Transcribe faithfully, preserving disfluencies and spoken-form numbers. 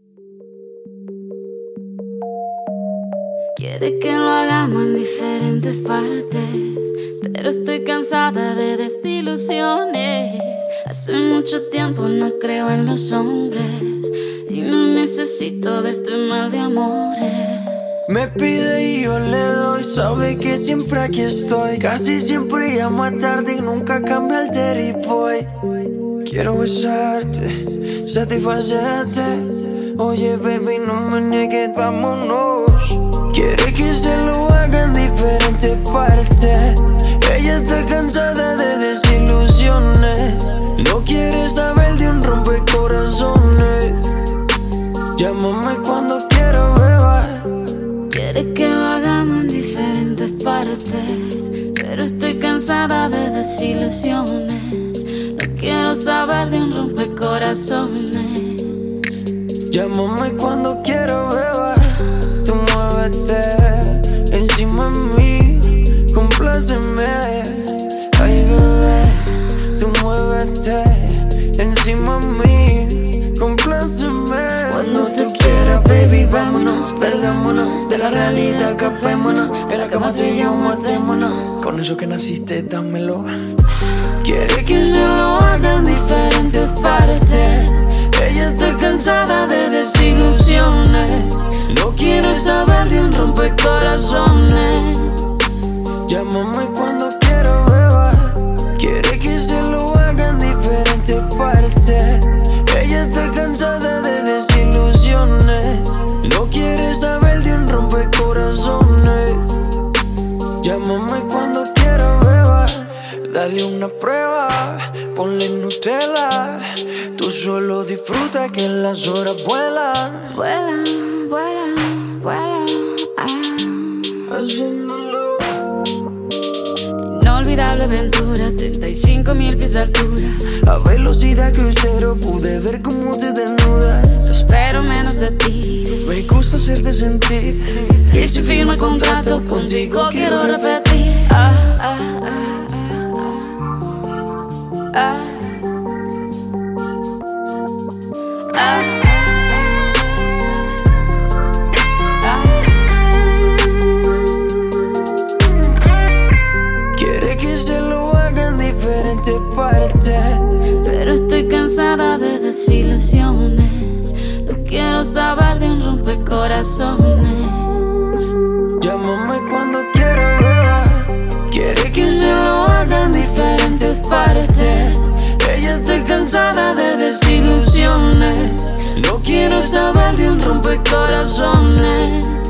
Quiere que lo hagamos en diferentes partes, pero estoy cansada de desilusiones. Hace mucho tiempo no creo en los hombres y no necesito de este mal de amores. Me pide y yo le doy, sabe que siempre aquí estoy. Casi siempre llama tarde y nunca cambia el dirty boy. Quiero besarte, satisfacerte. Oye baby, no me niegues, vámonos. Quiere que se lo haga en diferentes partes. Ella está cansada de desilusiones. No quiere saber de un rompecorazones. Llámame cuando quiero beber. Quiere que lo hagamos en diferentes partes, pero estoy cansada de desilusiones. No quiero saber de un rompecorazones. Llámame cuando quiero beber. Tú muévete encima de mí, compláceme. Ay bebé, tú muévete encima de mí, compláceme. Cuando te quiera, baby, vámonos, perdámonos de la realidad, escapémonos. En la cama tú y yo mordémonos. Con eso que naciste, dámelo. Quiere que se lo haga en diferentes partes. Ella está cansada de desilusiones. No quiere saber de un rompecorazones. Llámame cuando quiero beber. Quiere que se lo haga en diferentes partes. Ella está cansada de desilusiones. No quiere saber de un rompecorazones. Llámame cuando quiero beber. Dale una prueba, ponle Nutella. Tú solo disfruta que las horas vuelan. Vuelan, vuelan, vuelan, ah. Haciéndolo. Inolvidable aventura, treinta y cinco mil pies de altura. A velocidad crucero pude ver cómo te desnudas. Espero menos de ti. Me gusta hacerte sentir. Y si firmo el contrato contigo quiero repetir. Ah, ah, ah, ah, ah. Ah, ah, quiere que se lo haga en diferentes partes, pero estoy cansada de desilusiones. No quiero saber de un rompecorazones. Llámame cuando quiero beber. Quiere que se lo haga en diferentes partes. Ella está cansada de desilusiones. No quiero saber de un rompecorazones.